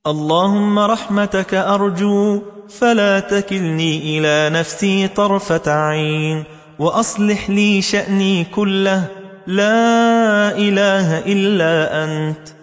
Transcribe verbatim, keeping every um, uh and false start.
اللهم رحمتك أرجو فلا تكلني إلى نفسي طرفة عين، وأصلح لي شأني كله لا إله إلا أنت.